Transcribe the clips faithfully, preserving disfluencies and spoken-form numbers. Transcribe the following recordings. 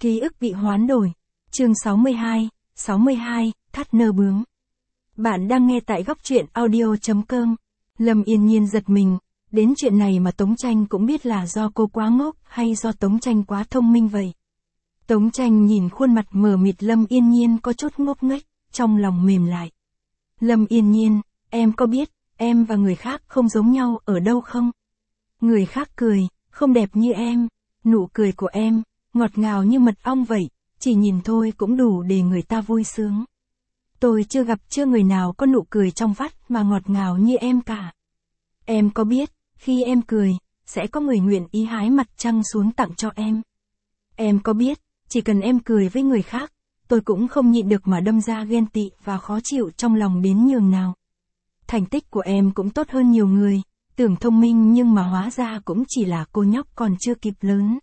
Ký ức bị hoán đổi. Chương sáu mươi hai, sáu mươi hai, thắt nơ bướm. Bạn đang nghe tại góc truyện audio chấm com. Lâm Yên Nhiên giật mình, đến chuyện này mà Tống Tranh cũng biết là do cô quá ngốc hay do Tống Tranh quá thông minh vậy. Tống Tranh nhìn khuôn mặt mờ mịt Lâm Yên Nhiên có chút ngốc nghếch, trong lòng mềm lại. Lâm Yên Nhiên, em có biết, em và người khác không giống nhau ở đâu không? Người khác cười, không đẹp như em, nụ cười của em, ngọt ngào như mật ong vậy, chỉ nhìn thôi cũng đủ để người ta vui sướng. Tôi chưa gặp chưa người nào có nụ cười trong vắt mà ngọt ngào như em cả. Em có biết, khi em cười, sẽ có người nguyện ý hái mặt trăng xuống tặng cho em. Em có biết, chỉ cần em cười với người khác, tôi cũng không nhịn được mà đâm ra ghen tị và khó chịu trong lòng đến nhường nào. Thành tích của em cũng tốt hơn nhiều người, tưởng thông minh nhưng mà hóa ra cũng chỉ là cô nhóc còn chưa kịp lớn.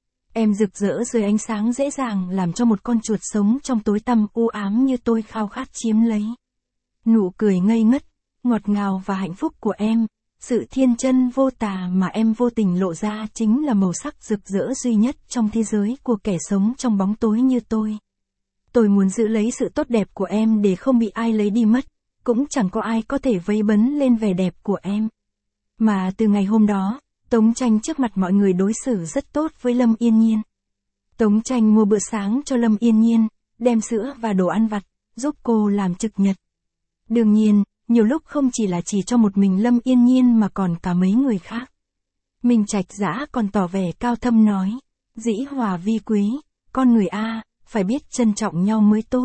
Em rực rỡ dưới ánh sáng dễ dàng làm cho một con chuột sống trong tối tăm u ám như tôi khao khát chiếm lấy. Nụ cười ngây ngất, ngọt ngào và hạnh phúc của em, sự thiên chân vô tà mà em vô tình lộ ra chính là màu sắc rực rỡ duy nhất trong thế giới của kẻ sống trong bóng tối như tôi. Tôi muốn giữ lấy sự tốt đẹp của em để không bị ai lấy đi mất, cũng chẳng có ai có thể vây bấn lên vẻ đẹp của em. Mà từ ngày hôm đó, Tống Tranh trước mặt mọi người đối xử rất tốt với Lâm Yên Nhiên. Tống Tranh mua bữa sáng cho Lâm Yên Nhiên, đem sữa và đồ ăn vặt, giúp cô làm trực nhật. Đương nhiên, nhiều lúc không chỉ là chỉ cho một mình Lâm Yên Nhiên mà còn cả mấy người khác. Minh Trạch Dã còn tỏ vẻ cao thâm nói, dĩ hòa vi quý, con người A, phải biết trân trọng nhau mới tốt.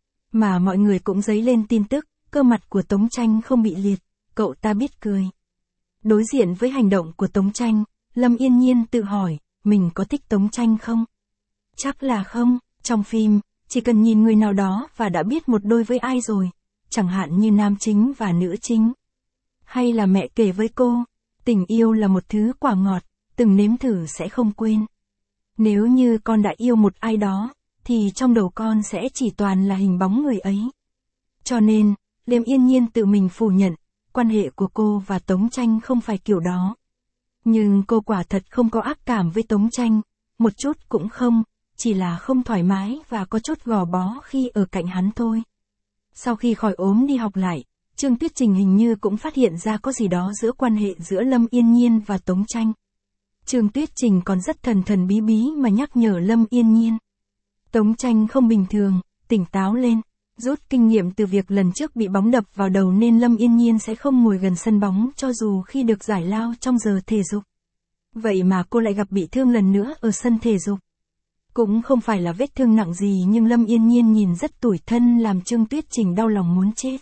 Mà mọi người cũng dấy lên tin tức, cơ mặt của Tống Tranh không bị liệt, cậu ta biết cười. Đối diện với hành động của Tống Tranh, Lâm Yên Nhiên tự hỏi, mình có thích Tống Tranh không? Chắc là không, trong phim, chỉ cần nhìn người nào đó và đã biết một đôi với ai rồi, chẳng hạn như nam chính và nữ chính. Hay là mẹ kể với cô, tình yêu là một thứ quả ngọt, từng nếm thử sẽ không quên. Nếu như con đã yêu một ai đó, thì trong đầu con sẽ chỉ toàn là hình bóng người ấy. Cho nên, Lâm Yên Nhiên tự mình phủ nhận, quan hệ của cô và Tống Tranh không phải kiểu đó. Nhưng cô quả thật không có ác cảm với Tống Tranh, một chút cũng không, chỉ là không thoải mái và có chút gò bó khi ở cạnh hắn thôi. Sau khi khỏi ốm đi học lại, Trương Tuyết Trình hình như cũng phát hiện ra có gì đó giữa quan hệ giữa Lâm Yên Nhiên và Tống Tranh. Trương Tuyết Trình còn rất thần thần bí bí mà nhắc nhở Lâm Yên Nhiên. Tống Tranh không bình thường, tỉnh táo lên. Rút kinh nghiệm từ việc lần trước bị bóng đập vào đầu nên Lâm Yên Nhiên sẽ không ngồi gần sân bóng cho dù khi được giải lao trong giờ thể dục. Vậy mà cô lại gặp bị thương lần nữa ở sân thể dục. Cũng không phải là vết thương nặng gì nhưng Lâm Yên Nhiên nhìn rất tủi thân làm Trương Tuyết Trình đau lòng muốn chết.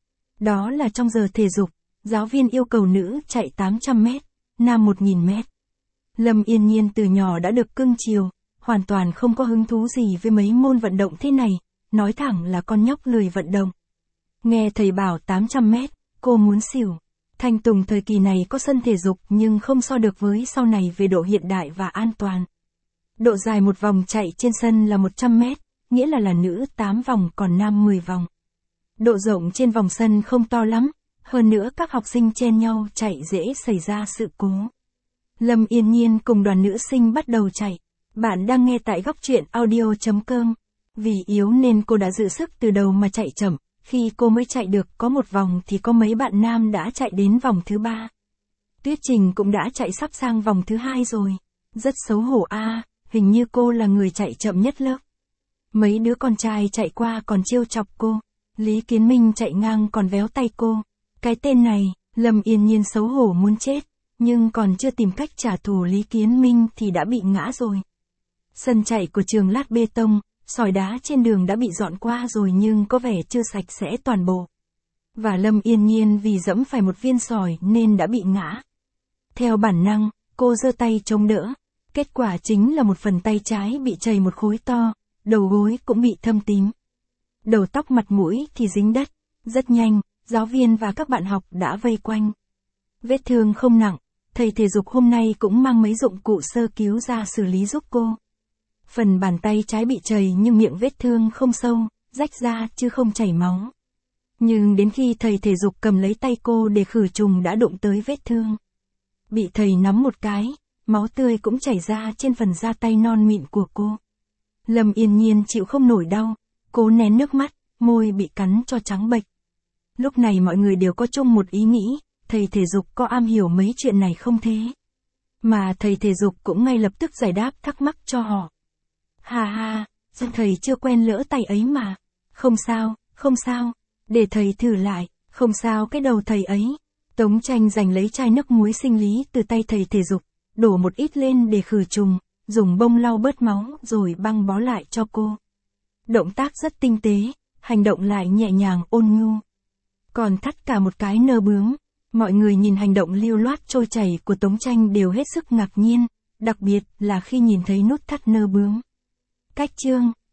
Đó là trong giờ thể dục, giáo viên yêu cầu nữ chạy tám trăm mét, nam một nghìn mét. Lâm Yên Nhiên từ nhỏ đã được cưng chiều, hoàn toàn không có hứng thú gì với mấy môn vận động thế này. Nói thẳng là con nhóc lười vận động. Nghe thầy bảo tám trăm mét, cô muốn xỉu. Thanh Tùng thời kỳ này có sân thể dục nhưng không so được với sau này về độ hiện đại và an toàn. Độ dài một vòng chạy trên sân là một trăm mét, nghĩa là là nữ tám vòng còn nam mười vòng. Độ rộng trên vòng sân không to lắm, hơn nữa các học sinh chen nhau chạy dễ xảy ra sự cố. Lâm Yên Nhiên cùng đoàn nữ sinh bắt đầu chạy. Bạn đang nghe tại góc truyện audio chấm com. Vì yếu nên cô đã giữ sức từ đầu mà chạy chậm, khi cô mới chạy được có một vòng thì có mấy bạn nam đã chạy đến vòng thứ ba. Tuyết Trình cũng đã chạy sắp sang vòng thứ hai rồi. Rất xấu hổ a, à, hình như cô là người chạy chậm nhất lớp. Mấy đứa con trai chạy qua còn trêu chọc cô. Lý Kiến Minh chạy ngang còn véo tay cô. Cái tên này, Lâm Yên Nhiên xấu hổ muốn chết, nhưng còn chưa tìm cách trả thù Lý Kiến Minh thì đã bị ngã rồi. Sân chạy của trường lát bê tông, sỏi đá trên đường đã bị dọn qua rồi nhưng có vẻ chưa sạch sẽ toàn bộ. Và Lâm Yên Nhiên vì dẫm phải một viên sỏi nên đã bị ngã. Theo bản năng, cô giơ tay chống đỡ. Kết quả chính là một phần tay trái bị chảy một khối to, đầu gối cũng bị thâm tím. Đầu tóc mặt mũi thì dính đất. Rất nhanh, giáo viên và các bạn học đã vây quanh. Vết thương không nặng, thầy thể dục hôm nay cũng mang mấy dụng cụ sơ cứu ra xử lý giúp cô. Phần bàn tay trái bị chảy nhưng miệng vết thương không sâu, rách ra chứ không chảy máu. Nhưng đến khi thầy thể dục cầm lấy tay cô để khử trùng đã đụng tới vết thương. Bị thầy nắm một cái, máu tươi cũng chảy ra trên phần da tay non mịn của cô. Lâm Yên Nhiên chịu không nổi đau, cố nén nước mắt, môi bị cắn cho trắng bệch. Lúc này mọi người đều có chung một ý nghĩ, thầy thể dục có am hiểu mấy chuyện này không thế? Mà thầy thể dục cũng ngay lập tức giải đáp thắc mắc cho họ. Hà hà, dân thầy chưa quen lỡ tay ấy mà. Không sao, không sao, để thầy thử lại, không sao cái đầu thầy ấy. Tống Tranh giành lấy chai nước muối sinh lý từ tay thầy thể dục, đổ một ít lên để khử trùng, dùng bông lau bớt máu rồi băng bó lại cho cô. Động tác rất tinh tế, hành động lại nhẹ nhàng ôn nhu. Còn thắt cả một cái nơ bướm, mọi người nhìn hành động lưu loát trôi chảy của Tống Tranh đều hết sức ngạc nhiên, đặc biệt là khi nhìn thấy nút thắt nơ bướm. Cách chương